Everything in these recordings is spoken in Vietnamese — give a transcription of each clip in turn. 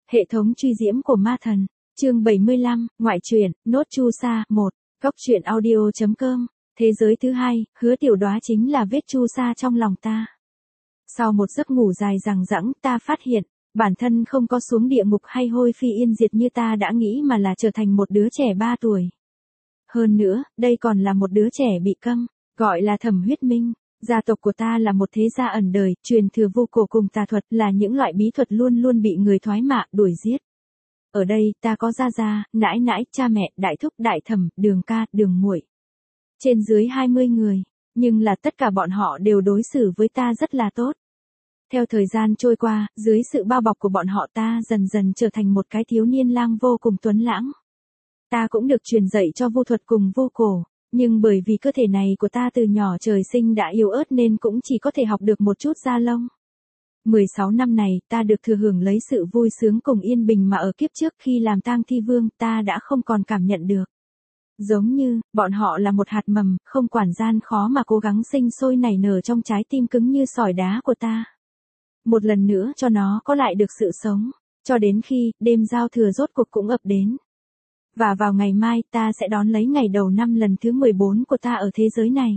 Hệ thống truy diễm của ma thần, chương 75, ngoại truyện, nốt chu sa, 1, góc truyện audio.com, thế giới thứ hai, Hứa Tiểu Đóa chính là vết chu sa trong lòng ta. Sau một giấc ngủ dài dằng dẵng, ta phát hiện, bản thân không có xuống địa ngục hay hôi phi yên diệt như ta đã nghĩ mà là trở thành một đứa trẻ 3 tuổi. Hơn nữa, đây còn là một đứa trẻ bị câm, gọi là Thẩm Huyết Minh. Gia tộc của ta là một thế gia ẩn đời, truyền thừa vô cổ cùng tà thuật là những loại bí thuật luôn luôn bị người thoái mạ, đuổi giết. Ở đây, ta có gia gia, nãi nãi, cha mẹ, đại thúc, đại thẩm, đường ca, đường muội. Trên dưới 20 người, nhưng là tất cả bọn họ đều đối xử với ta rất là tốt. Theo thời gian trôi qua, dưới sự bao bọc của bọn họ ta dần dần trở thành một cái thiếu niên lang vô cùng tuấn lãng. Ta cũng được truyền dạy cho vô thuật cùng vô cổ. Nhưng bởi vì cơ thể này của ta từ nhỏ trời sinh đã yếu ớt nên cũng chỉ có thể học được một chút da lông. 16 năm này ta được thừa hưởng lấy sự vui sướng cùng yên bình mà ở kiếp trước khi làm tang thi vương ta đã không còn cảm nhận được. Giống như, bọn họ là một hạt mầm, không quản gian khó mà cố gắng sinh sôi nảy nở trong trái tim cứng như sỏi đá của ta. Một lần nữa cho nó có lại được sự sống, cho đến khi đêm giao thừa rốt cuộc cũng ập đến. Và vào ngày mai ta sẽ đón lấy ngày đầu năm lần thứ 14 của ta ở thế giới này.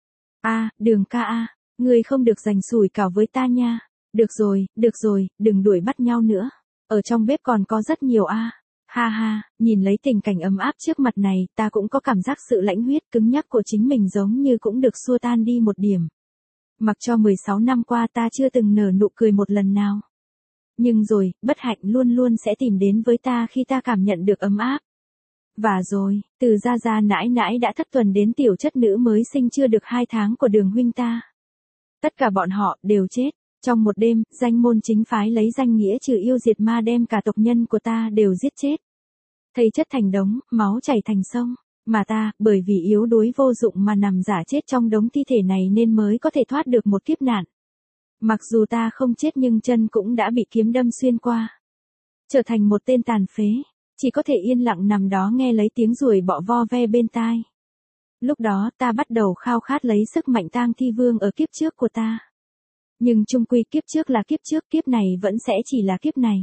Đường ca ngươi không được giành sủi cảo với ta nha. Được rồi, đừng đuổi bắt nhau nữa. Ở trong bếp còn có rất nhiều Ha ha, nhìn lấy tình cảnh ấm áp trước mặt này, ta cũng có cảm giác sự lãnh huyết cứng nhắc của chính mình giống như cũng được xua tan đi một điểm. Mặc cho 16 năm qua ta chưa từng nở nụ cười một lần nào. Nhưng rồi, bất hạnh luôn luôn sẽ tìm đến với ta khi ta cảm nhận được ấm áp. Và rồi, từ gia gia nãi nãi đã thất tuần đến tiểu chất nữ mới sinh chưa được 2 tháng của đường huynh ta. Tất cả bọn họ đều chết. Trong một đêm, danh môn chính phái lấy danh nghĩa trừ yêu diệt ma đem cả tộc nhân của ta đều giết chết. Thây chất thành đống, máu chảy thành sông. Mà ta, bởi vì yếu đuối vô dụng mà nằm giả chết trong đống thi thể này nên mới có thể thoát được một kiếp nạn. Mặc dù ta không chết nhưng chân cũng đã bị kiếm đâm xuyên qua. Trở thành một tên tàn phế. Chỉ có thể yên lặng nằm đó nghe lấy tiếng ruồi bọ vo ve bên tai. Lúc đó ta bắt đầu khao khát lấy sức mạnh tang thi vương ở kiếp trước của ta. Nhưng chung quy kiếp trước là kiếp trước, kiếp này vẫn sẽ chỉ là kiếp này.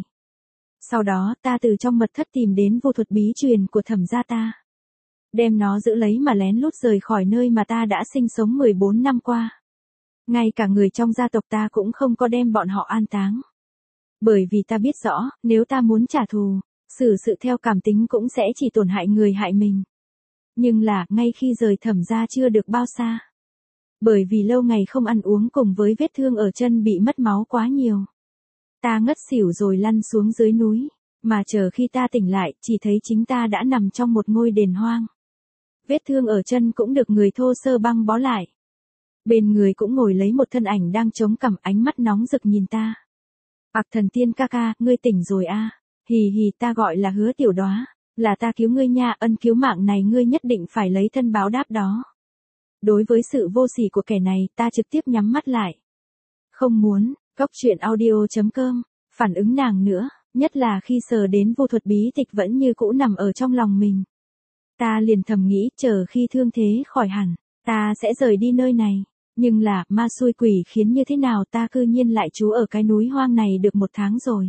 Sau đó ta từ trong mật thất tìm đến vô thuật bí truyền của Thẩm gia ta. Đem nó giữ lấy mà lén lút rời khỏi nơi mà ta đã sinh sống 14 năm qua. Ngay cả người trong gia tộc ta cũng không có đem bọn họ an táng. Bởi vì ta biết rõ, nếu ta muốn trả thù, xử sự theo cảm tính cũng sẽ chỉ tổn hại người hại mình. Nhưng là, ngay khi rời Thẩm gia chưa được bao xa. Bởi vì lâu ngày không ăn uống cùng với vết thương ở chân bị mất máu quá nhiều. Ta ngất xỉu rồi lăn xuống dưới núi, mà chờ khi ta tỉnh lại, chỉ thấy chính ta đã nằm trong một ngôi đền hoang. Vết thương ở chân cũng được người thô sơ băng bó lại. Bên người cũng ngồi lấy một thân ảnh đang chống cằm ánh mắt nóng rực nhìn ta. Thần tiên ca ca, ngươi tỉnh rồi Hì hì, ta gọi là Hứa Tiểu Đóa, là ta cứu ngươi nha, ân cứu mạng này ngươi nhất định phải lấy thân báo đáp đó. Đối với sự vô sỉ của kẻ này, ta trực tiếp nhắm mắt lại. Không muốn, góc truyện audio.com, phản ứng nàng nữa, nhất là khi sờ đến vô thuật bí tịch vẫn như cũ nằm ở trong lòng mình. Ta liền thầm nghĩ chờ khi thương thế khỏi hẳn, ta sẽ rời đi nơi này. Nhưng là, ma xui quỷ khiến như thế nào ta cư nhiên lại trú ở cái núi hoang này được 1 tháng rồi.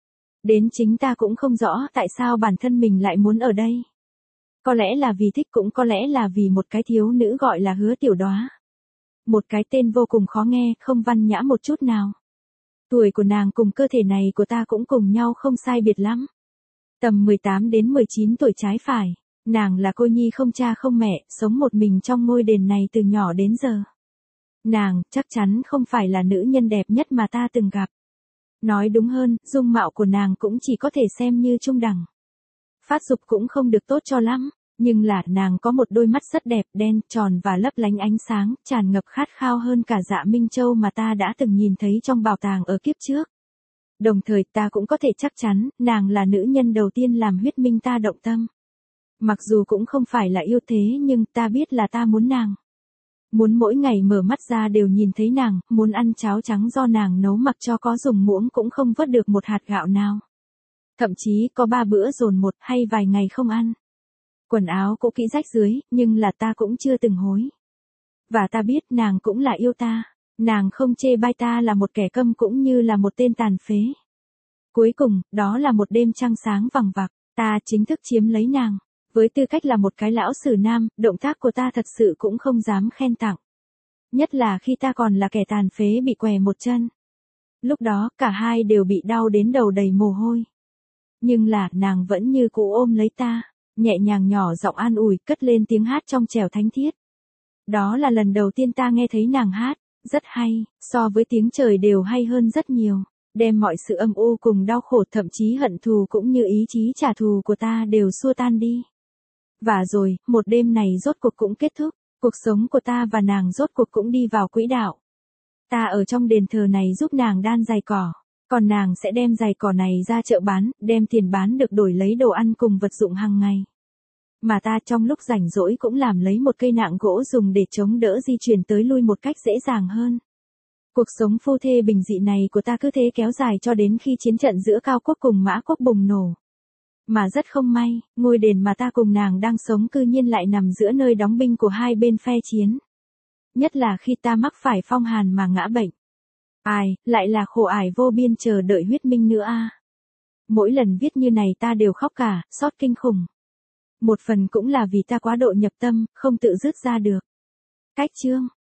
Đến chính ta cũng không rõ tại sao bản thân mình lại muốn ở đây. Có lẽ là vì thích, cũng có lẽ là vì một cái thiếu nữ gọi là Hứa Tiểu Đóa. Một cái tên vô cùng khó nghe, không văn nhã một chút nào. Tuổi của nàng cùng cơ thể này của ta cũng cùng nhau không sai biệt lắm. Tầm 18 đến 19 tuổi trái phải. Nàng là cô nhi không cha không mẹ, sống một mình trong ngôi đền này từ nhỏ đến giờ. Nàng, chắc chắn không phải là nữ nhân đẹp nhất mà ta từng gặp. Nói đúng hơn, dung mạo của nàng cũng chỉ có thể xem như trung đẳng. Phát dục cũng không được tốt cho lắm, nhưng là nàng có một đôi mắt rất đẹp, đen, tròn và lấp lánh ánh sáng, tràn ngập khát khao hơn cả Dạ Minh Châu mà ta đã từng nhìn thấy trong bảo tàng ở kiếp trước. Đồng thời ta cũng có thể chắc chắn, nàng là nữ nhân đầu tiên làm Huyết Minh ta động tâm. Mặc dù cũng không phải là yêu thế nhưng ta biết là ta muốn nàng. Muốn mỗi ngày mở mắt ra đều nhìn thấy nàng, muốn ăn cháo trắng do nàng nấu mặc cho có dùng muỗng cũng không vớt được một hạt gạo nào. Thậm chí có 3 bữa dồn một hay vài ngày không ăn. Quần áo cũ kỹ rách dưới, nhưng là ta cũng chưa từng hối. Và ta biết nàng cũng là yêu ta. Nàng không chê bai ta là một kẻ câm cũng như là một tên tàn phế. Cuối cùng, đó là một đêm trăng sáng vằng vặc, ta chính thức chiếm lấy nàng. Với tư cách là một cái lão sử nam, động tác của ta thật sự cũng không dám khen tặng. Nhất là khi ta còn là kẻ tàn phế bị què một chân. Lúc đó, cả hai đều bị đau đến đầu đầy mồ hôi. Nhưng là, nàng vẫn như cũ ôm lấy ta, nhẹ nhàng nhỏ giọng an ủi, cất lên tiếng hát trong trẻo thánh thiết. Đó là lần đầu tiên ta nghe thấy nàng hát, rất hay, so với tiếng trời đều hay hơn rất nhiều, đem mọi sự âm u cùng đau khổ thậm chí hận thù cũng như ý chí trả thù của ta đều xua tan đi. Và rồi, một đêm này rốt cuộc cũng kết thúc, cuộc sống của ta và nàng rốt cuộc cũng đi vào quỹ đạo. Ta ở trong đền thờ này giúp nàng đan giày cỏ, còn nàng sẽ đem giày cỏ này ra chợ bán, đem tiền bán được đổi lấy đồ ăn cùng vật dụng hàng ngày. Mà ta trong lúc rảnh rỗi cũng làm lấy một cây nạng gỗ dùng để chống đỡ di chuyển tới lui một cách dễ dàng hơn. Cuộc sống phu thê bình dị này của ta cứ thế kéo dài cho đến khi chiến trận giữa Cao Quốc cùng Mã Quốc bùng nổ. Mà rất không may, ngôi đền mà ta cùng nàng đang sống cư nhiên lại nằm giữa nơi đóng binh của hai bên phe chiến. Nhất là khi ta mắc phải phong hàn mà ngã bệnh. Ai, lại là khổ ải vô biên chờ đợi huyết minh nữa a. Mỗi lần viết như này ta đều khóc cả, xót kinh khủng. Một phần cũng là vì ta quá độ nhập tâm, không tự dứt ra được. Cách chương